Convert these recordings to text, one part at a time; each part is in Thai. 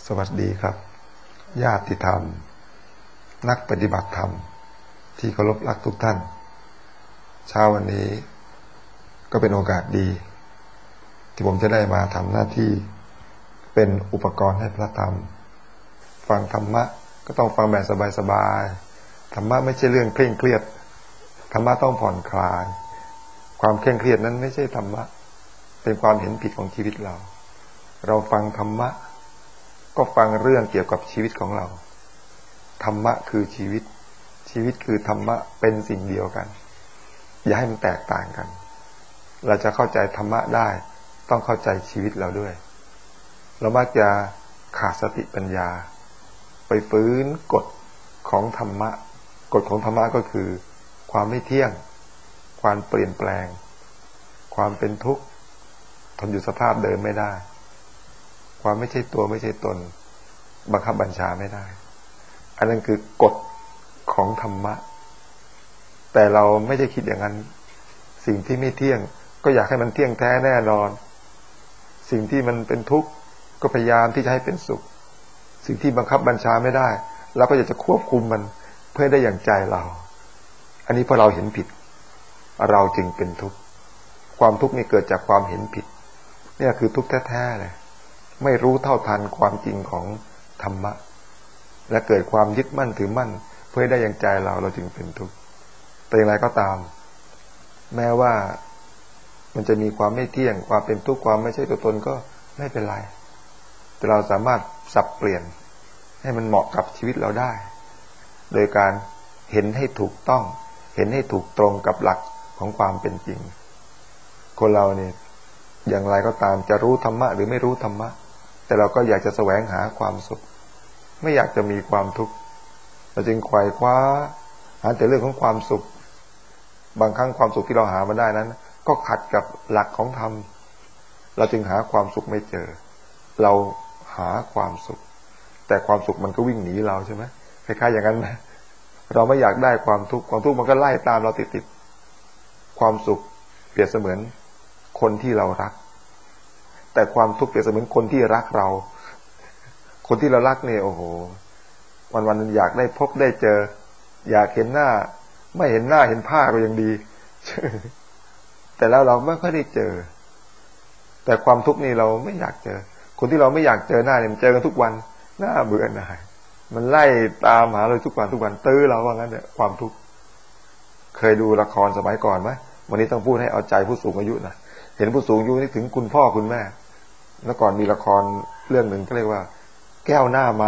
สวัสดีครับญาติธรรมนักปฏิบัติธรรมที่เคารพรักทุกท่านเช้าวันนี้ก็เป็นโอกาสดีที่ผมจะได้มาทำหน้าที่เป็นอุปกรณ์ให้พระธรรมฟังธรรมะก็ต้องฟังแบบสบายๆธรรมะไม่ใช่เรื่องเคร่งเครียดธรรมะต้องผ่อนคลายความเคร่งเครียดนั้นไม่ใช่ธรรมะเป็นความเห็นผิดของชีวิตเราฟังธรรมะก็ฟังเรื่องเกี่ยวกับชีวิตของเราธรรมะคือชีวิตชีวิตคือธรรมะเป็นสิ่งเดียวกันอย่าให้มันแตกต่างกันเราจะเข้าใจธรรมะได้ต้องเข้าใจชีวิตเราด้วยเรามักจะขาดสติปัญญาไปฝืนกฎของธรรมะกฎของธรรมะก็คือความไม่เที่ยงความเปลี่ยนแปลงความเป็นทุกข์ทนอยู่สภาพเดิมไม่ได้ความไม่ใช่ตัวไม่ใช่ตนบังคับบัญชาไม่ได้อันนั้นคือกฎของธรรมะแต่เราไม่ได้คิดอย่างนั้นสิ่งที่ไม่เที่ยงก็อยากให้มันเที่ยงแท้แน่นอนสิ่งที่มันเป็นทุกข์ก็พยายามที่จะให้เป็นสุขสิ่งที่บังคับบัญชาไม่ได้เราก็อยากจะควบคุมมันเพื่อได้อย่างใจเราอันนี้พอเราเห็นผิดเราจึงเป็นทุกข์ความทุกข์นี่เกิดจากความเห็นผิดนี่คือทุกข์แท้ๆเลยไม่รู้เท่าทันความจริงของธรรมะและเกิดความยึดมั่นถือมั่นเพื่อได้อย่างใจเราจึงเป็นทุกข์แต่อย่างไรก็ตามแม้ว่ามันจะมีความไม่เที่ยงความเป็นทุกข์ความไม่ใช่ตัวตนก็ไม่เป็นไรแต่เราสามารถสับเปลี่ยนให้มันเหมาะกับชีวิตเราได้โดยการเห็นให้ถูกต้องเห็นให้ถูกตรงกับหลักของความเป็นจริงคนเราเนี่ยอย่างไรก็ตามจะรู้ธรรมะหรือไม่รู้ธรรมะแต่เราก็อยากจะแสวงหาความสุขไม่อยากจะมีความทุกข์เราจึงไขว่คว้าหาแต่เรื่องของความสุขบางครั้งความสุขที่เราหามาได้นั้นก็ขัดกับหลักของธรรมเราจึงหาความสุขไม่เจอเราหาความสุขแต่ความสุขมันก็วิ่งหนีเราใช่ไหมคล้ายๆอย่างนั้นนะเราไม่อยากได้ความทุกข์ความทุกข์มันก็ไล่ตามเราติดๆความสุขเปรียบเสมือนคนที่เรารักแต่ความทุกข์เปรียบเสมือนคนที่รักเราคนที่เรารักเนี่ยโอ้โหวันๆอยากได้พบได้เจออยากเห็นหน้าไม่เห็นหน้าเห็นผ้าก็ยังดีแต่แล้วเราไม่ค่อยได้เจอแต่ความทุกข์นี่เราไม่อยากเจอคนที่เราไม่อยากเจอหน้าเนี่ยมันเจอกันทุกวันน่าเบื่อหน่ายมันไล่ตามหาเราทุกวันตื้อเราว่างั้นเนี่ยความทุกข์เคยดูละครสมัยก่อนไหมวันนี้ต้องพูดให้เอาใจผู้สูงอายุนะเห็นผู้สูงอายุนึกถึงคุณพ่อคุณแม่แล้วก่อนมีละครเรื่องหนึ่งก็เรียกว่าแก้วหน้าม้า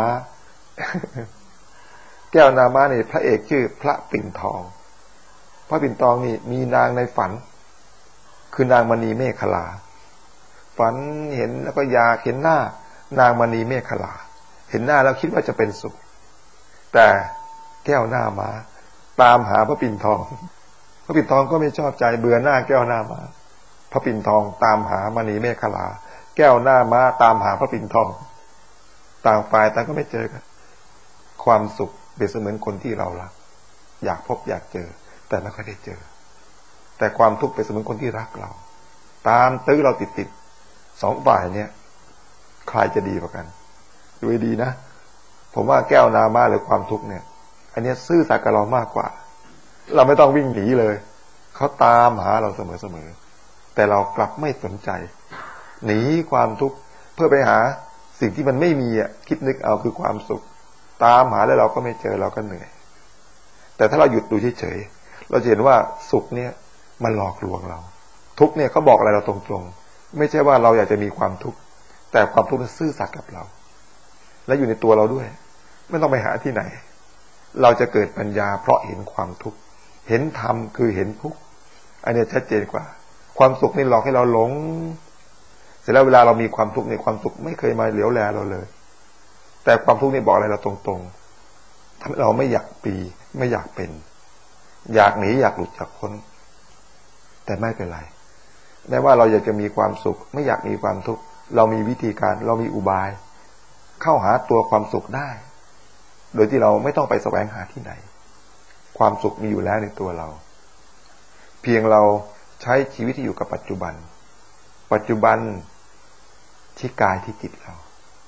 แก้วหน้าม้านี่พระเอกชื่อพระปิ่นทองพระปิ่นทองนี่มีนางในฝันคือนางมณีเมขลาฝันเห็นแล้วก็อยากเห็นหน้านางมณีเมขลาเห็นหน้าแล้วคิดว่าจะเป็นสุขแต่แก้วหน้าม้าตามหาพระปิ่นทองพระปิ่นทองก็ไม่ชอบใจเบื่อหน้าแก้วหน้าม้าพระปิ่นทองตามหามณีเมขลาแก้วหน้าม้าตามหาพระปิ่นทองต่างฝ่ายต่างก็ไม่เจอกันความสุขเปรียบเสมือนคนที่เรารักอยากพบอยากเจอแต่ไม่ค่อยได้เจอแต่ความทุกข์เปรียบเสมือนคนที่รักเราตามตื้อเราติดสองฝ่ายเนี่ยใครจะดีกว่ากันดูดีนะผมว่าแก้วหน้าม้าหรือความทุกข์เนี่ยอันนี้ซื่อสัตย์กับเรามากกว่าเราไม่ต้องวิ่งหนีเลยเขาตามหาเราเสมอแต่เรากลับไม่สนใจหนีความทุกข์เพื่อไปหาสิ่งที่มันไม่มีคิดนึกเอาคือความสุขตามหาแล้วเราก็ไม่เจอเราก็เหนื่อยแต่ถ้าเราหยุดดูเฉยๆเราจะเห็นว่าสุขเนี่ยมันหลอกลวงเราทุกข์เนี่ยเขาบอกอะไรเราตรงๆไม่ใช่ว่าเราอยากจะมีความทุกข์แต่ความทุกข์นั้นซื่อสัตย์กับเราและอยู่ในตัวเราด้วยไม่ต้องไปหาที่ไหนเราจะเกิดปัญญาเพราะเห็นความทุกข์เห็นธรรมคือเห็นทุกข์อันนี้ชัดเจนกว่าความสุขนี่หลอกให้เราหลงเสร็จแล้วเวลาเรามีความทุกข์ในความสุขไม่เคยมาเหลียวแลเราเลยแต่ความทุกข์นี่บอกอะไรเราตรงๆทำให้เราไม่อยากปีไม่อยากเป็นอยากหนีอยากหลุดจากพ้นแต่ไม่เป็นไรแม้ว่าเราอยากจะมีความสุขไม่อยากมีความทุกข์เรามีวิธีการเรามีอุบายเข้าหาตัวความสุขได้โดยที่เราไม่ต้องไปแสวงหาที่ไหนความสุขมีอยู่แล้วในตัวเราเพียงเราใช้ชีวิตที่อยู่กับปัจจุบันที่กายที่จิตเรา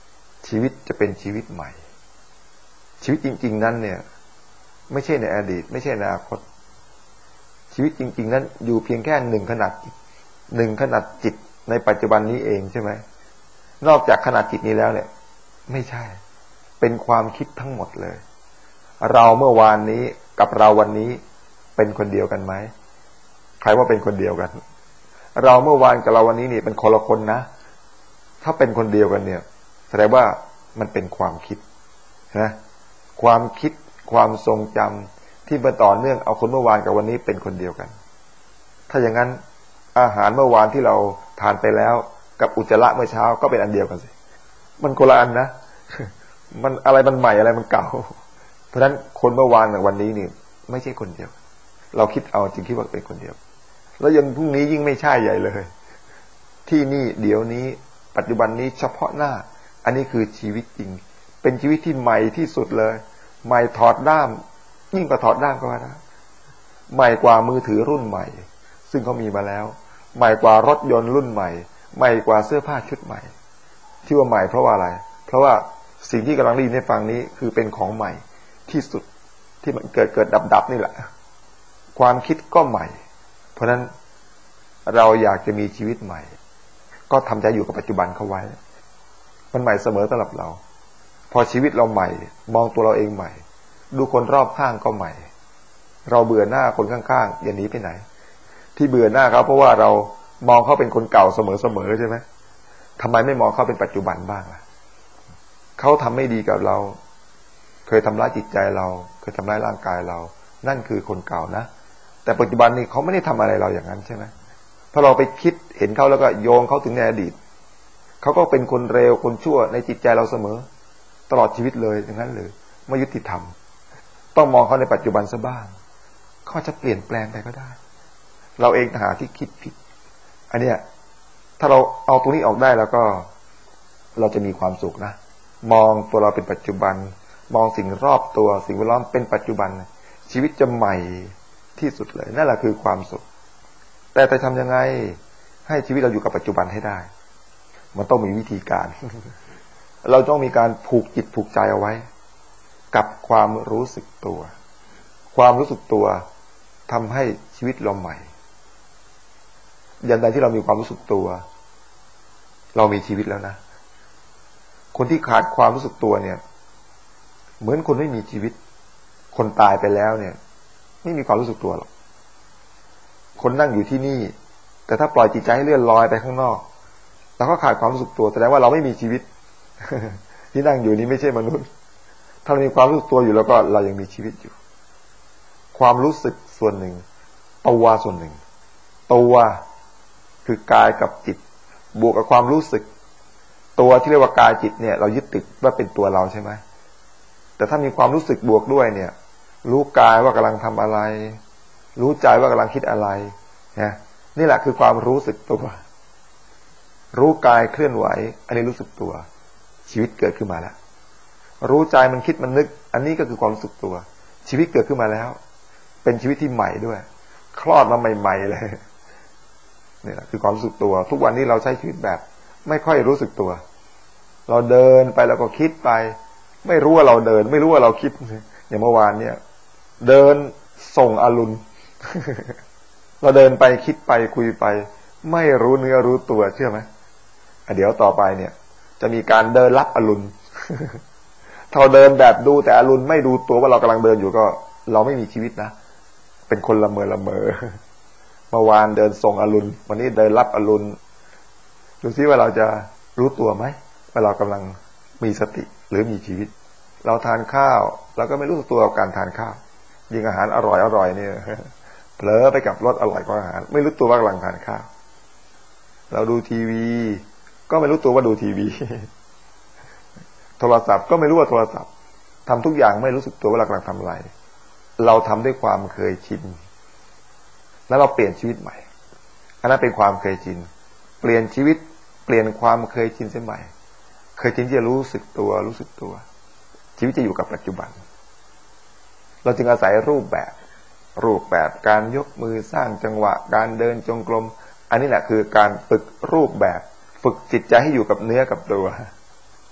ชีวิตจะเป็นชีวิตใหม่ชีวิตจริงๆนั้นเนี่ยไม่ใช่ในอดีตไม่ใช่ในอนาคตชีวิตจริงๆนั้นอยู่เพียงแค่หนึ่งขนาดจิตในปัจจุบันนี้เองใช่ไหมนอกจากขนาดจิตนี้แล้วเนี่ยไม่ใช่เป็นความคิดทั้งหมดเลยเราเมื่อวานนี้กับเราวันนี้เป็นคนเดียวกันไหมใครว่าเป็นคนเดียวกันเราเมื่อวานกับเราวันนี้นี่เป็นคนละคนนะถ้าเป็นคนเดียวกันเนี่ยแสดงว่ามันเป็นความคิดนะความคิดความทรงจำที่มาต่อเนื่องเอาคนเมื่อวานกับวันนี้เป็นคนเดียวกันถ้าอย่างนั้นอาหารเมื่อวานที่เราทานไปแล้วกับอุจจาระเมื่อเช้าก็เป็นอันเดียวกันสิมันคนละอันนะมันอะไรมันใหม่อะไรมันเก่าเพราะฉะนั้นคนเมื่อวานกับวันนี้นี่ไม่ใช่คนเดียวเราคิดเอาจริงคิดว่าเป็นคนเดียวแล้วยังพรุ่งนี้ยิ่งไม่ใช่ใหญ่เลยที่นี่เดี๋ยวนี้ปัจจุบันนี้เฉพาะหน้าอันนี้คือชีวิตจริงเป็นชีวิตที่ใหม่ที่สุดเลยใหม่ถอดด้ามยิ่งกว่าถอดด้ามก็ว่าได้ใหม่กว่ามือถือรุ่นใหม่ซึ่งเขามีมาแล้วใหม่กว่ารถยนต์รุ่นใหม่ใหม่กว่าเสื้อผ้าชุดใหม่ที่ว่าใหม่เพราะว่าอะไรเพราะว่าสิ่งที่กำลังได้ยินในฟังนี้คือเป็นของใหม่ที่สุดที่มันเกิดดับนี่แหละความคิดก็ใหม่เพราะฉะนั้นเราอยากจะมีชีวิตใหม่ก็ทำใจอยู่กับปัจจุบันเข้าไว้มันใหม่เสมอสำหรับเราพอชีวิตเราใหม่มองตัวเราเองใหม่ดูคนรอบข้างก็ใหม่เราเบื่อหน้าคนข้างๆอย่าหนีไปไหนที่เบื่อหน้าเขาเพราะว่าเรามองเขาเป็นคนเก่าเสมอใช่ไหมทำไมไม่มองเขาเป็นปัจจุบันบ้างล่ะเขาทำไม่ดีกับเราเคยทำร้ายจิตใจเราเคยทำร้ายร่างกายเรานั่นคือคนเก่านะแต่ปัจจุบันนี้เขาไม่ได้ทำอะไรเราอย่างนั้นใช่ไหมพอเราไปคิดเห็นเขาแล้วก็โยงเขาถึงในอดีตเขาก็เป็นคนเร็วคนชั่วในจิตใจเราเสมอตลอดชีวิตเลยอย่างนั้นเลยไม่ยุติธรรมต้องมองเขาในปัจจุบันซะบ้างเขาจะเปลี่ยนแปลงไปก็ได้เราเองต่างหากที่คิดผิดอันเนี้ยถ้าเราเอาตรงนี้ออกได้แล้วก็เราจะมีความสุขนะมองตัวเราเป็นปัจจุบันมองสิ่งรอบตัวสิ่งแวดล้อมเป็นปัจจุบันชีวิตจะใหม่ที่สุดเลยนั่นแหละคือความสุขแต่จะทำยังไงให้ชีวิตเราอยู่กับปัจจุบันให้ได้มันต้องมีวิธีการ เราต้องมีการผูกจิตผูกใจเอาไว้กับความรู้สึกตัวความรู้สึกตัวทำให้ชีวิตเราใหม่อย่างใดที่เรามีความรู้สึกตัวเรามีชีวิตแล้วนะคนที่ขาดความรู้สึกตัวเนี่ยเหมือนคนไม่มีชีวิตคนตายไปแล้วเนี่ยไม่มีความรู้สึกตัวหรอกคนนั่งอยู่ที่นี่แต่ถ้าปล่อยจิตใจให้เลื่อนลอยไปข้างนอกเราก็ขาดความรู้สึกตัวแสดงว่าเราไม่มีชีวิต ที่นั่งอยู่นี้ไม่ใช่มนุษย์ถ้าเรามีความรู้สึกตัวอยู่แล้วก็เรายังมีชีวิตอยู่ความรู้สึกส่วนหนึ่งตัวส่วนหนึ่งตัวคือกายกับจิตบวกกับความรู้สึกตัวที่เรียกว่ากายจิตเนี่ยเรายึดติดว่าเป็นตัวเราใช่ไหมแต่ถ้ามีความรู้สึกบวกด้วยเนี่ยรู้กายว่ากำลังทำอะไรรู้ใจว่ากำลังคิดอะไรนะนี่แหละคือความรู้สึกตัวรู้กายเคลื่อนไหวอันนี้รู้สึกตัวชีวิตเกิดขึ้นมาแล้วรู้ใจมันคิดมันนึกอันนี้ก็คือความรู้สึกตัวชีวิตเกิดขึ้นมาแล้วเป็นชีวิตที่ใหม่ด้วยคลอดมาใหม่ๆเลยนี่แหละคือความรู้สึกตัวทุกวันนี้เราใช้ชีวิตแบบไม่ค่อยรู้สึกตัวเราเดินไปแล้วก็คิดไปไม่รู้ว่าเราเดินไม่รู้ว่าเราคิดอย่างเมื่อวานเนี่ยเดินส่งอรุณ เราเดินไปคิดไปคุยไปไม่รู้เนื้อรู้ตัวเชื่อไหมเดี๋ยวต่อไปเนี่ยจะมีการเดินรับอรุณ ถ้าเราเดินแบบดูแต่อรุณไม่ดูตัวว่าเรากำลังเดินอยู่ก็เราไม่มีชีวิตนะเป็นคนละเมอเมื่อวานเดินส่งอรุณวันนี้เดินรับอรุณดูซิว่าเราจะรู้ตัวไหมว่าเรากำลังมีสติหรือมีชีวิตเราทานข้าวเราก็ไม่รู้ตัวกับการทานข้าวยิ่งอาหารอร่อยเนี่ยเผลอไปกับรสอร่อยกว่าอาหารไม่รู้ตัวว่ากำลังทานข้าวเราดูทีวีก็ไม่รู้ตัวว่าดูทีวี โทรศัพท์ก็ไม่รู้ว่าโทรศัพท์ทำทุกอย่างไม่รู้สึกตัวว่าเรากำลังทำอะไรเราทำด้วยความเคยชินแล้วเราเปลี่ยนชีวิตใหม่อันนั้นเป็นความเคยชินเปลี่ยนชีวิตเปลี่ยนความเคยชินเสียใหม่เคยชินที่จะรู้สึกตัวชีวิตจะอยู่กับปัจจุบันเราจึงอาศัยรูปแบบการยกมือสร้างจังหวะการเดินจงกรมอันนี้แหละคือการฝึกรูปแบบฝึกจิตใจให้อยู่กับเนื้อกับตัว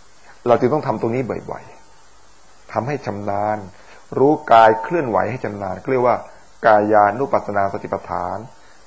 เราจึงต้องทำตรงนี้บ่อยๆทำให้ชำนาญรู้กายเคลื่อนไหวให้ชำนาญเรียกว่ากายานุปัสสนาสติปัฏฐาน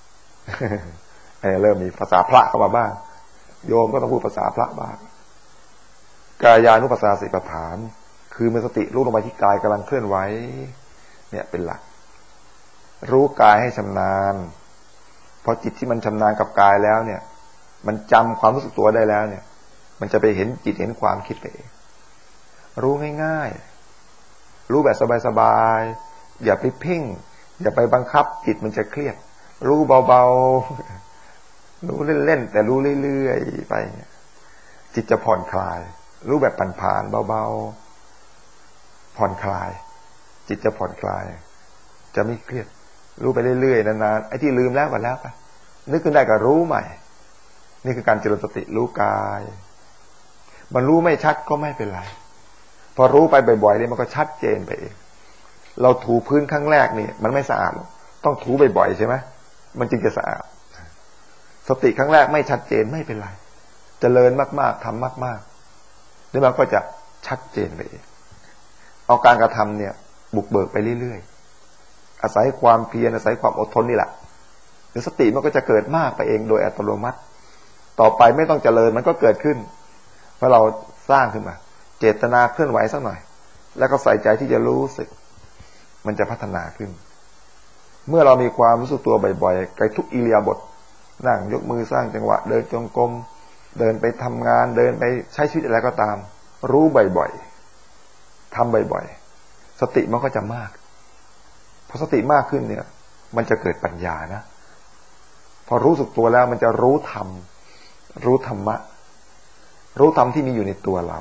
เริ่มมีภาษาพระเข้ามาบ้างโยมก็ต้องพูดภาษาพระบ้างกายานุปัสสนาสติปัฏฐานคือมีสติรู้ลงไปที่กายกำลังเคลื่อนไหวเนี่ยเป็นหลักรู้กายให้ชำนาญพอจิตที่มันชำนาญกับกายแล้วเนี่ยมันจำความรู้สึกตัวได้แล้วเนี่ยมันจะไปเห็นจิตเห็นความคิดไปเองรู้ง่ายๆรู้แบบสบายๆอย่าไปเพ่งอย่าไปบังคับจิตมันจะเครียดรู้เบาๆรู้เล่นๆแต่รู้เรื่อยๆไปจิตจะผ่อนคลายรู้แบบผ่านๆเบาๆผ่อนคลายจิตจะผ่อนคลายจะไม่เครียดรู้ไปเรื่อยๆนานๆไอ้ที่ลืมแล้วก็แล้วไปนึกขึ้นได้ก็รู้ใหม่นี่คือการเจริญสติรู้กายมันรู้ไม่ชัดก็ไม่เป็นไรพอรู้ไปบ่อยๆนี่มันก็ชัดเจนไปเองเราถูพื้นครั้งแรกนี่มันไม่สะอาดหรอกต้องถูบ่อยๆใช่ไหมมันจึงจะสะอาดสติครั้งแรกไม่ชัดเจนไม่เป็นไรเจริญมากๆทำมากๆนี่มันก็จะชัดเจนไปเองเอาการกระทำเนี่ยบุกเบิกไปเรื่อยๆอาศัยความเพียรอาศัยความอดทนนี่แหละเดี๋ยวสติมันก็จะเกิดมากไปเองโดยอัตโนมัติต่อไปไม่ต้องเจริญมันก็เกิดขึ้นเพราะเราสร้างขึ้นมาเจตนาเคลื่อนไหวสักหน่อยแล้วก็ใส่ใจที่จะรู้สึกมันจะพัฒนาขึ้นเมื่อเรามีความรู้สึกตัวบ่อยๆในทุกอิริยาบถนั่งยกมือสร้างจังหวะเดินจงกรมเดินไปทำงานเดินไปใช้ชีวิตอะไรก็ตามรู้บ่อยๆทำบ่อยๆสติมันก็จะมากพอสติมากขึ้นเนี่ยมันจะเกิดปัญญานะพอรู้สึกตัวแล้วมันจะรู้ธรรมรู้ธรรมะรู้ธรรมที่มีอยู่ในตัวเรา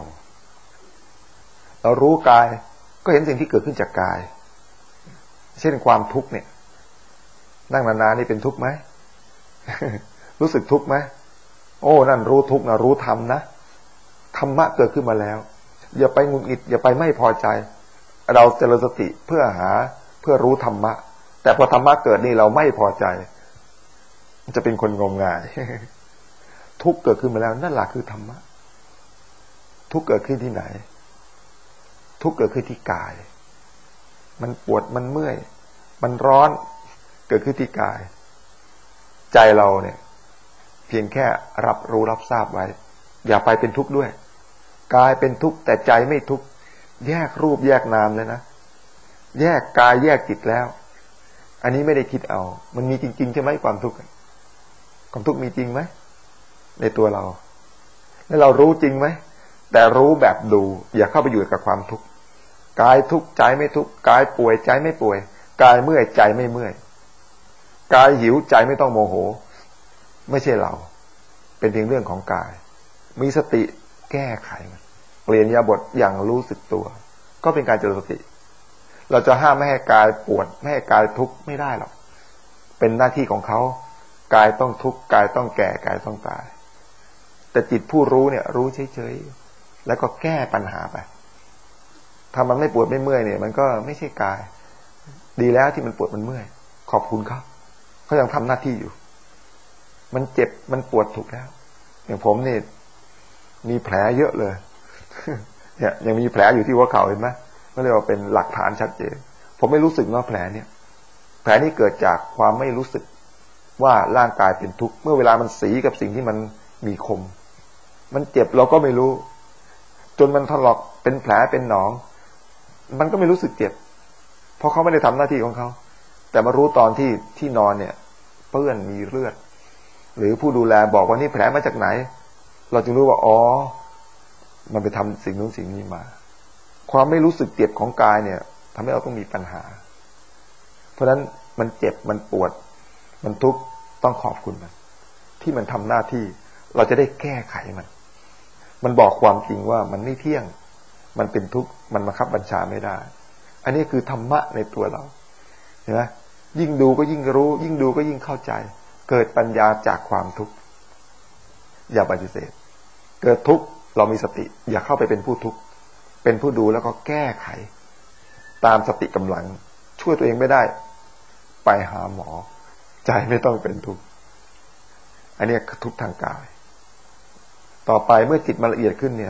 รู้กายก็เห็นสิ่งที่เกิดขึ้นจากกายเช่นความทุกข์เนี่ยนั่งนานๆนี่เป็นทุกข์ไหม รู้สึกทุกข์ไหมโอ้นั่นรู้ทุกข์นะรู้ธรรมนะธรรมะเกิดขึ้นมาแล้วอย่าไปหงุดหงิดอย่าไปไม่พอใจเราเจริญสติเพื่อรู้ธรรมะแต่พอธรรมะเกิดนี่เราไม่พอใจจะเป็นคนงมงาย ทุกข์เกิดขึ้นมาแล้วนั่นแหละคือธรรมะทุกข์เกิดขึ้นที่ไหนทุกข์เกิดขึ้นที่กายมันปวดมันเมื่อยมันร้อนเกิดขึ้นที่กายใจเราเนี่ยเพียงแค่รับรู้รับทราบไว้อย่าไปเป็นทุกข์ด้วยกายเป็นทุกข์แต่ใจไม่ทุกข์แยกรูปแยกนามเลยนะแยกกายแยกจิตแล้วอันนี้ไม่ได้คิดเอามันมีจริงๆใช่ไหมความทุกข์ความทุกข์มีจริงไหมในตัวเราแล้วเรารู้จริงไหมแต่รู้แบบดูอย่าเข้าไปอยู่กับความทุกข์กายทุกข์ใจไม่ทุกข์กายป่วยใจไม่ป่วยกายเมื่อยใจไม่เมื่อยกายหิวใจไม่ต้องโมโหไม่ใช่เราเป็นเพียงเรื่องของกายมีสติแก้ไขมันเปลี่ยนอิริยาบถอย่างรู้สึกตัวก็เป็นการเจริญสติเราจะห้ามไม่ให้กายปวดไม่ให้กายทุกข์ไม่ได้หรอกเป็นหน้าที่ของเขากายต้องทุกข์กายต้องแก่กายต้องตายแต่จิตผู้รู้เนี่ยรู้เฉยๆแล้วก็แก้ปัญหาไปถ้ามันไม่ปวดไม่เมื่อยเนี่ยมันก็ไม่ใช่กายดีแล้วที่มันปวดมันเมื่อยขอบคุณครับเขายังทำหน้าที่อยู่มันเจ็บมันปวดถูกแล้วอย่างผมนี่มีแผลเยอะเลย เนี่ยยังมีแผลอยู่ที่หัวเข่าเห็นไหมก็เรียกว่าเป็นหลักฐานชัดเจนผมไม่รู้สึกว่าแผลเนี่ยแผลนี้เกิดจากความไม่รู้สึกว่าร่างกายเป็นทุกข์เมื่อเวลามันสีกับสิ่งที่มันมีคมมันเจ็บเราก็ไม่รู้จนมันถลอกเป็นแผลเป็นหนองมันก็ไม่รู้สึกเจ็บเพราะเขาไม่ได้ทำหน้าที่ของเขาแต่มารู้ตอนที่นอนเนี่ยเปื้อนมีเลือดหรือผู้ดูแลบอกว่านี่แผลมาจากไหนเราจึงรู้ว่าอ๋อมันไปทำสิ่งนู้นสิ่งนี้มาความไม่รู้สึกเจ็บของกายเนี่ยทำให้เราต้องมีปัญหาเพราะฉะนั้นมันเจ็บมันปวดมันทุกข์ต้องขอบคุณมันที่มันทำหน้าที่เราจะได้แก้ไขมันบอกความจริงว่ามันไม่เที่ยงมันเป็นทุกข์มันบังคับบัญชาไม่ได้อันนี้คือธรรมะในตัวเราเห็นไหมยิ่งดูก็ยิ่งรู้ยิ่งดูก็ยิ่งเข้าใจเกิดปัญญาจากความทุกข์อย่าปฏิเสธเกิดทุกข์เรามีสติอย่าเข้าไปเป็นผู้ทุกข์เป็นผู้ดูแล้วก็แก้ไขตามสติกำลังช่วยตัวเองไม่ได้ไปหาหมอใจไม่ต้องเป็นทุกข์อันนี้คือทุกข์ทางกายต่อไปเมื่อจิตมันละเอียดขึ้นเนี่ย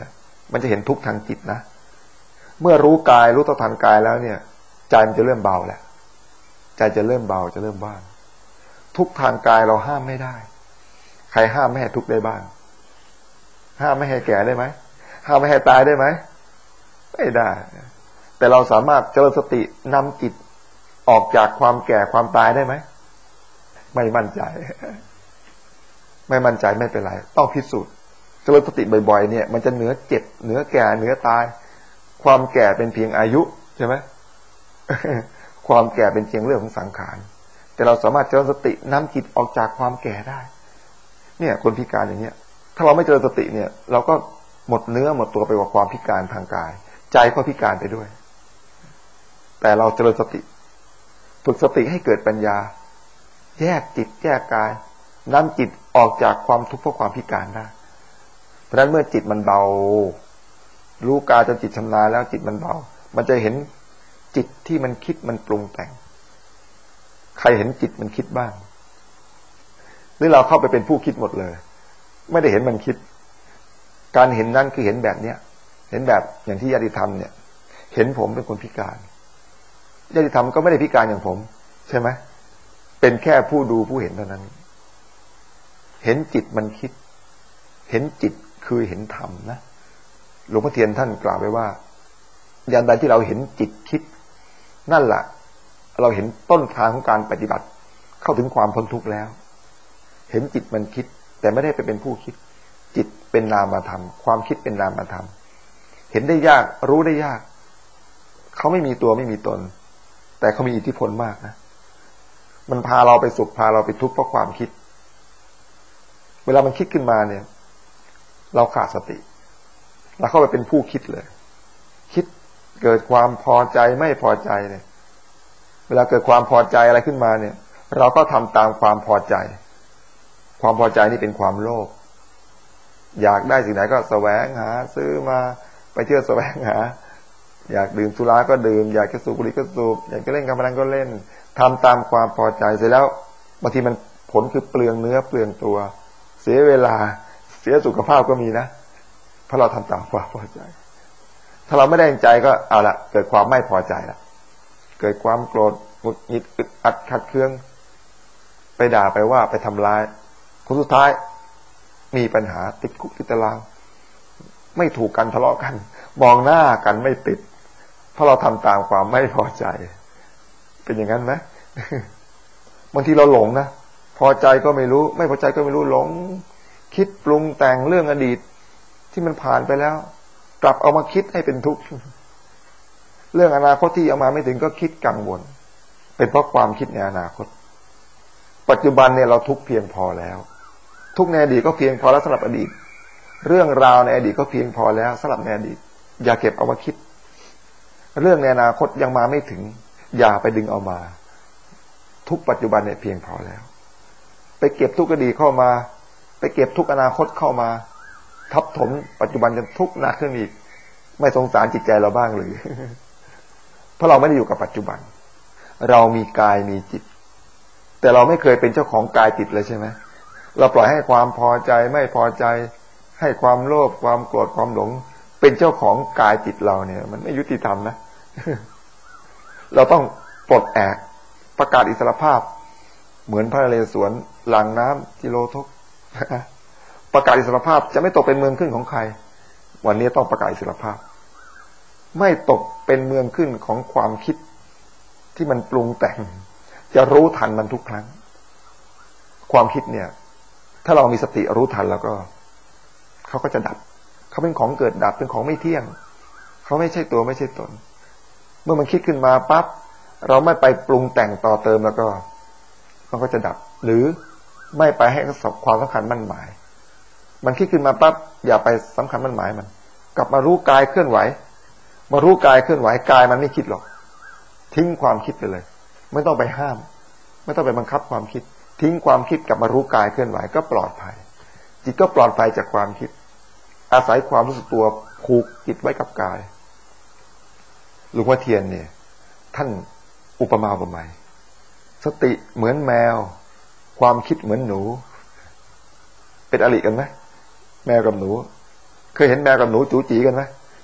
มันจะเห็นทุกข์ทางจิตนะเมื่อรู้กายรู้ต่อทางกายแล้วเนี่ยใจมันจะเริ่มเบาแหละใจจะเริ่มเบาจะเริ่มบ้างทุกทางกายเราห้ามไม่ได้ใครห้ามไม่ให้ทุกข์ได้บ้างห้ามไม่ให้แก่ได้ไหมห้ามไม่ให้ตายได้ไหมไม่ได้แต่เราสามารถเจริญสตินำจิตออกจากความแก่ความตายได้ไหมไม่มั่นใจไม่เป็นไรต้องพิสูจน์เจริญสติบ่อยๆเนี่ยมันจะเหนือเจ็บเหนือแก่เหนือตายความแก่เป็นเพียงอายุใช่ไหม ความแก่เป็นเพียงเรื่องของสังขารแต่เราสามารถเจริญสตินำจิตออกจากความแก่ได้เนี่ยคนพิการอย่างเงี้ยถ้าเราไม่เจริญสติเนี่ยเราก็หมดเนื้อหมดตัวไปกับความพิการทางกายใจก็พิการไปด้วยแต่เราเจริญสติฝึกสติให้เกิดปัญญาแยกจิตแยกกายนำจิตออกจากความทุกข์เพราะความพิการได้เพราะฉะนั้นเมื่อจิตมันเบารู้กายจนจิตชำนาญแล้วจิตมันเบามันจะเห็นจิตที่มันคิดมันปรุงแต่งใครเห็นจิตมันคิดบ้างหรือเราเข้าไปเป็นผู้คิดหมดเลยไม่ได้เห็นมันคิดการเห็นนั้นคือเห็นแบบเนี้ยเห็นแบบอย่างที่ญาติธรรมเนี่ยเห็นผมเป็นคนพิการญาติธรรมก็ไม่ได้พิการอย่างผมใช่ไหมเป็นแค่ผู้ดูผู้เห็นเท่านั้นเห็นจิตมันคิดเห็นจิตคือเห็นธรรมนะหลวงพ่อเทียนท่านกล่าวไว้ว่าอย่างใดที่เราเห็นจิตคิดนั่นแหละเราเห็นต้นทางของการปฏิบัติเข้าถึงความพ้นทุกข์แล้วเห็นจิตมันคิดแต่ไม่ได้ไปเป็นผู้คิดจิตเป็นนามธรรมความคิดเป็นนามธรรมเห็นได้ยากรู้ได้ยากเขาไม่มีตัวไม่มีตนแต่เขามีอิทธิพลมากนะมันพาเราไปสุขพาเราไปทุกข์เพราะความคิดเวลามันคิดขึ้นมาเนี่ยเราขาดสติเราเข้าไปเป็นผู้คิดเลยคิดเกิดความพอใจไม่พอใจเนี่ยเวลาเกิดความพอใจอะไรขึ้นมาเนี่ยเราก็ทำตามความพอใจความพอใจนี่เป็นความโลภอยากได้สิ่งไหนก็แสวงหาซื้อมาไปเที่ยวแสวงหาอยากดื่มสุราก็ดื่มอยากจะสูบบุหรี่ก็สูบอยากจะเล่นการพนันก็เล่นทำตามความพอใจเสร็จแล้วบางทีมันผลคือเปลืองเนื้อเปลืองตัวเสียเวลาเสียสุขภาพก็มีนะเพราะเราทำตามความพอใจถ้าเราไม่ได้ใจก็เอาละเกิดความไม่พอใจละเกิดความโกรธหงุดหงิดอึดอัดขัดเคืองไปด่าไปว่าไปทำร้ายคนสุดท้ายมีปัญหาติดคุกติดตารางไม่ถูกกันทะเลาะกันมองหน้ากันไม่ติดเพราะเราทำตามความไม่พอใจเป็นอย่างนั้นไหม บางทีเราหลงนะพอใจก็ไม่รู้ไม่พอใจก็ไม่รู้หลงคิดปรุงแต่งเรื่องอดีตที่มันผ่านไปแล้วกลับเอามาคิดให้เป็นทุกข์เรื่องอนาคตที่เอามาไม่ถึงก็คิดกังวลเป็นเพราะความคิดในอนาคตปัจจุบันเนี่ยเราทุกข์เพียงพอแล้วทุกข์ในอดีตก็เพียงพอแล้วสำหรับอดีตเรื่องราวในอดีตก็เพียงพอแล้วสำหรับในอดีตอย่าเก็บเอามาคิดเรื่องในอนาคตยังมาไม่ถึงอย่าไปดึงเอามาทุกปัจจุบันเนี่ยเพียงพอแล้วไปเก็บทุกอดีตเข้ามาไปเก็บทุกอนาคตเข้ามาทับถมปัจจุบันจนทุกข์หนักขึ้นอีกไม่สงสารจิตใจเราบ้างหรือ เพราะเราไม่ได้อยู่กับปัจจุบันเรามีกายมีจิตแต่เราไม่เคยเป็นเจ้าของกายจิตเลยใช่ไหมเราปล่อยให้ความพอใจไม่พอใจให้ความโลภความโกรธความหลงเป็นเจ้าของกายจิตเราเนี่ยมันไม่ยุติธรรมนะ เราต้องปลดแอกประกาศอิสรภาพเหมือนพระนเรศวรหลั่งน้ำกิโลทก ประกาศอิสรภาพจะไม่ตกเป็นเมืองขึ้นของใครวันนี้ต้องประกาศอิสรภาพไม่ตกเป็นเมืองขึ้นของความคิดที่มันปรุงแต่งจะรู้ทันมันทุกครั้งความคิดเนี่ยถ้าเรามีสติรู้ทันแล้วก็เขาก็จะดับเขาเป็นของเกิดดับเป็นของไม่เที่ยงเขาไม่ใช่ตัวไม่ใช่ตนเมื่อมันคิดขึ้นมาปั๊บเราไม่ไปปรุงแต่งต่อเติมแล้วก็มันก็จะดับหรือไม่ไปให้ความสำคัญมั่นหมายมันคิดขึ้นมาปั๊บอย่าไปสำคัญมั่นหมายมันกลับมารู้กายเคลื่อนไหวมารู้กายเคลื่อนไหวกายมันไม่คิดหรอกทิ้งความคิดไปเลยไม่ต้องไปห้ามไม่ต้องไปบังคับความคิดทิ้งความคิดกลับมารู้กายเคลื่อนไหวก็ปลอดภัยจิตก็ปลอดภัยจากความคิดอาศัยความรู้สึกตัวผูกจิตไว้กับกายหลวงพ่อเทียนเนี่ยท่านอุปมาอุปไมยสติเหมือนแมวความคิดเหมือนหนูเป็นอริกันไหมแมวกับหนูเคยเห็นแมวกับหนูจู๋จีกันไหม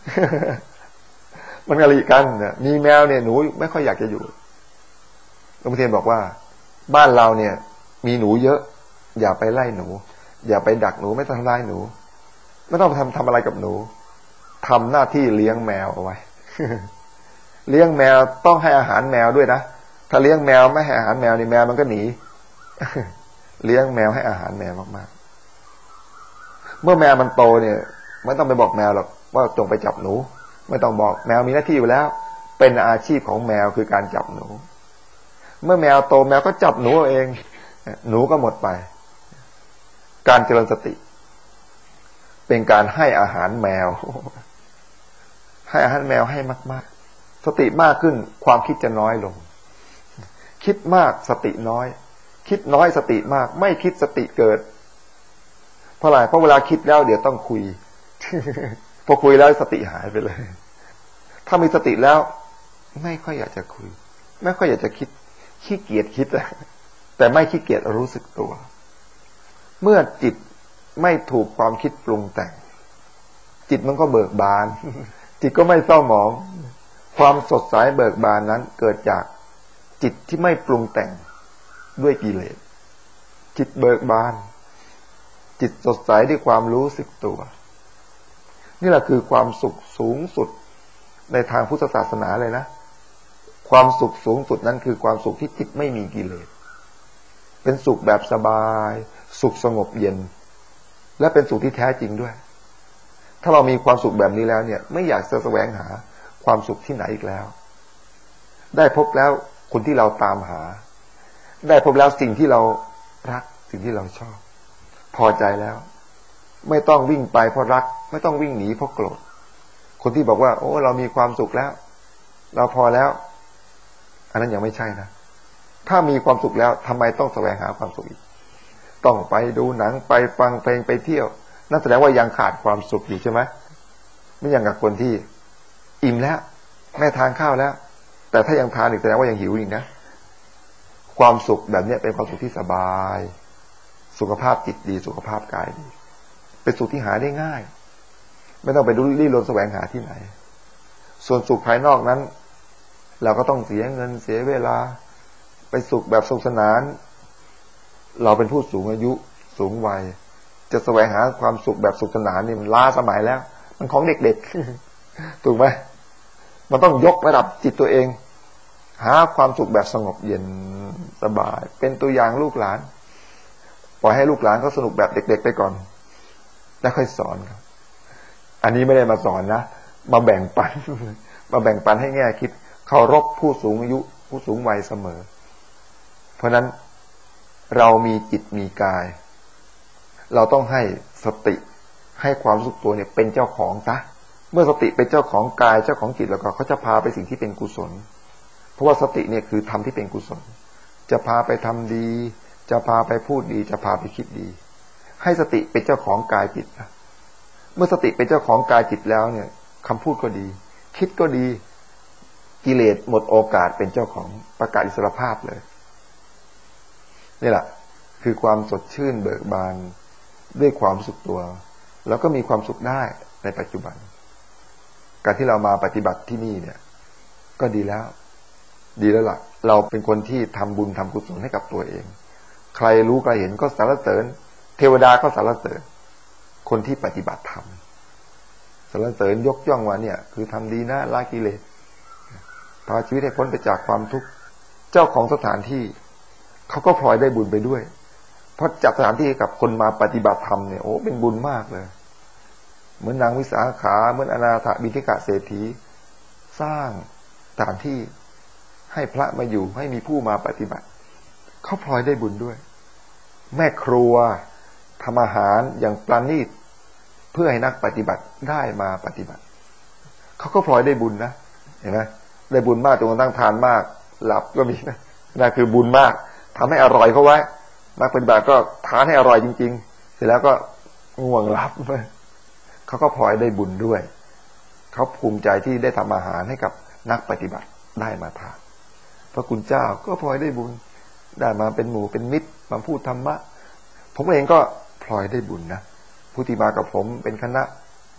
มันกะลีกันเนี่ยมีแมวเนี่ยหนูไม่ค่อยอยากจะอยู่หลวงพ่อเทียนบอกว่าบ้านเราเนี่ยมีหนูเยอะอย่าไปไล่หนูอย่าไปดักหนูไม่ต้องทำร้ายหนูไม่ต้องทำอะไรกับหนูทำหน้าที่เลี้ยงแมวเอาไว้ เลี้ยงแมวต้องให้อาหารแมวด้วยนะถ้าเลี้ยงแมวไม่ให้อาหารแมวนี่แมวมันก็หนี เลี้ยงแมวให้อาหารแมวมากๆเมื่อแมวมันโตเนี่ยไม่ต้องไปบอกแมวหรอกว่าจงไปจับหนูไม่ต้องบอกแมวมีหน้าที่อยู่แล้วเป็นอาชีพของแมวคือการจับหนูเมื่อแมวโตแมวก็จับหนูเองหนูก็หมดไปการเจริญสติเป็นการให้อาหารแมวให้อาหารแมวให้มากๆสติมากขึ้นความคิดจะน้อยลงคิดมากสติน้อยคิดน้อยสติมากไม่คิดสติเกิดเพราะอะไรเพราะเวลาคิดแล้วเดี๋ยวต้องคุย พอคุยแล้วสติหายไปเลยถ้ามีสติแล้วไม่ค่อยอยากจะคุยไม่ค่อยอยากจะคิดขี้เกียจคิดแต่ไม่ขี้เกียจรู้สึกตัวเมื่อจิตไม่ถูกความคิดปรุงแต่งจิตมันก็เบิกบาน จิตก็ไม่เศร้าหมองความสดใสเบิกบานนั้นเกิดจากจิตที่ไม่ปรุงแต่งด้วยกิเลสจิตเบิกบานจิตสดใสด้วยความรู้สึกตัวนี่แหละคือความสุขสูงสุดในทางพุทธศาสนาเลยนะความสุขสูงสุดนั้นคือความสุขที่จิตไม่มีกิเลสเป็นสุขแบบสบายสุขสงบเย็นและเป็นสุขที่แท้จริงด้วยถ้าเรามีความสุขแบบนี้แล้วเนี่ยไม่อยากจะแสวงหาความสุขที่ไหนอีกแล้วได้พบแล้วคนที่เราตามหาได้พบแล้วสิ่งที่เรารักสิ่งที่เราชอบพอใจแล้วไม่ต้องวิ่งไปเพราะรักไม่ต้องวิ่งหนีเพราะโกรธคนที่บอกว่าโอ้เรามีความสุขแล้วเราพอแล้วอันนั้นยังไม่ใช่นะถ้ามีความสุขแล้วทำไมต้องแสวงหาความสุขอีกต้องไปดูหนังไปฟังเพลงไปเที่ยวนั่นแสดงว่ายังขาดความสุขอยู่ใช่ไหมไม่อย่างกับคนที่อิ่มแล้วแม่ทานข้าวแล้วแต่ถ้ายังทานอีกแสดงว่ายังหิวอีกนะความสุขแบบนี้เป็นความสุขที่สบายสุขภาพจิตดีสุขภาพกายดีเป็นสุขที่หาได้ง่ายไม่ต้องไปดิ้นรนแสวงหาที่ไหนส่วนสุขภายนอกนั้นเราก็ต้องเสียเงินเสียเวลาไปสุขแบบสนุกสนานเราเป็นผู้สูงอายุสูงวัยจะแสวงหาความสุขแบบสุขสนานนี่มันล้าสมัยแล้วมันของเด็กๆ ถูกไหมมันต้องยกระดับจิตตัวเองหาความสุขแบบสงบเย็นสบายเป็นตัวอย่างลูกหลานปล่อยให้ลูกหลานเขาสนุกแบบเด็กๆไปก่อนแล้วค่อยสอนครับอันนี้ไม่ได้มาสอนนะมาแบ่งปัน มาแบ่งปันให้แง่คิดเคารพผู้สูงอายุผู้สูงวัยเสมอเพราะนั้นเรามีจิตมีกายเราต้องให้สติให้ความรู้สึกตัวเนี่ยเป็นเจ้าของซะเมื่อสติเป็นเจ้าของกายเจ้าของจิตแล้วก็เขาจะพาไปสิ่งที่เป็นกุศลเพราะว่าสติเนี่ยคือธรรมที่เป็นกุศลจะพาไปทำดีจะพาไปพูดดีจะพาไปคิดดีให้สติเป็นเจ้าของกายจิตนะเมื่อสติเป็นเจ้าของกายจิตแล้วเนี่ยคำพูดก็ดีคิดก็ดีกิเลสหมดโอกาสเป็นเจ้าของประกาศอิสรภาพเลยนี่แหละคือความสดชื่นเบิกบานด้วยความสุขตัวแล้วก็มีความสุขได้ในปัจจุบันการที่เรามาปฏิบัติที่นี่เนี่ยก็ดีแล้วล่ะเราเป็นคนที่ทำบุญทำกุศลให้กับตัวเองใครรู้ใครเห็นก็สรรเสริญเทวดาก็สรรเสริญคนที่ปฏิบัติธรรมสรรเสริญยกย่องว่าเนี่ยคือทำดีนะละกิเลสพาชีวิตให้พ้นไปจากความทุกข์เจ้าของสถานที่เขาก็พลอยได้บุญไปด้วยเพราะจัดสถานที่กับคนมาปฏิบัติธรรมเนี่ยโอ้เป็นบุญมากเลยเหมือนนางวิสาขาเหมือนอนาถบิณฑิกะเศรษฐีสร้างสถานที่ให้พระมาอยู่ให้มีผู้มาปฏิบัติเขาพลอยได้บุญด้วยแม่ครัวทำอาหารอย่างประณีตเพื่อให้นักปฏิบัติได้มาปฏิบัติเขาก็พลอยได้บุญนะเห็นไหมได้บุญมากจนกระทั่งทานมากหลับก็มีนะนั่นคือบุญมากทำให้อร่อยเขาไว้นักปฏิบัติก็ทานให้อร่อยจริงๆเสร็จแล้วก็ง่วงหลับเขาก็พลอยได้บุญด้วยเขาภูมิใจที่ได้ทำอาหารให้กับนักปฏิบัติได้มาทานพระคุณเจ้าก็พลอยได้บุญได้มาเป็นหมู่เป็นมิตรมาพูดธรรมะผมเองก็พลอยได้บุญนะผู้ที่มากับผมเป็นคณะ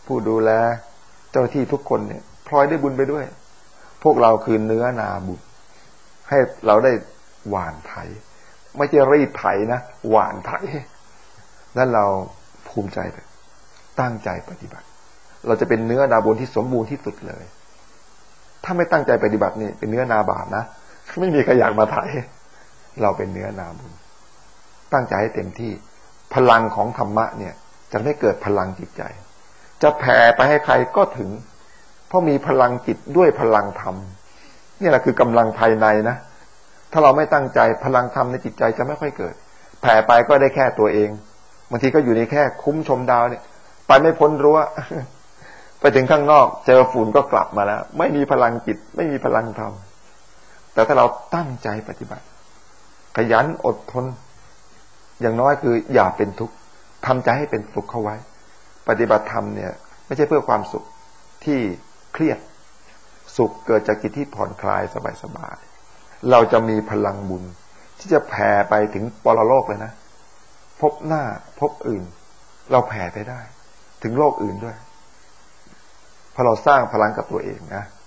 ผู้ดูแลเจ้าที่ทุกคนเนี่ยพลอยได้บุญไปด้วยพวกเราคือเนื้อนาบุญให้เราได้หว่านไถไม่ใช่รีดไถนะหว่านไถนั่นเราภูมิใจเลยตั้งใจปฏิบัติเราจะเป็นเนื้อนาบุญที่สมบูรณ์ที่สุดเลยถ้าไม่ตั้งใจปฏิบัตินี่เป็นเนื้อนาบาปนะไม่มีใครอยากมาไถเราเป็นเนื้อนาบุญตั้งใจให้เต็มที่พลังของธรรมะเนี่ยจะไม่เกิดพลังจิตใจจะแผ่ไปให้ใครก็ถึงเพราะมีพลังจิตด้วยพลังธรรมนี่แหละคือกำลังภายในนะถ้าเราไม่ตั้งใจพลังธรรมในจิตใจจะไม่ค่อยเกิดแผ่ไปก็ได้แค่ตัวเองบางทีก็อยู่ในแค่คุ้มชมดาวเนี่ยไปไม่พ้นรั้วไปถึงข้างนอกเจอฝุ่นก็กลับมาแล้วไม่มีพลังจิตไม่มีพลังธรรมแต่ถ้าเราตั้งใจปฏิบัติขยันอดทนอย่างน้อยคืออย่าเป็นทุกข์ทำใจให้เป็นสุขเข้าไว้ปฏิบัติธรรมเนี่ยไม่ใช่เพื่อความสุขที่เครียดสุขเกิดจากจิตที่ผ่อนคลายสบายๆเราจะมีพลังบุญที่จะแผ่ไปถึงปรโลกเลยนะพบหน้าพบอื่นเราแผ่ไปได้ถึงโลกอื่นด้วยเพราะเราสร้างพลังกับตัวเองนะ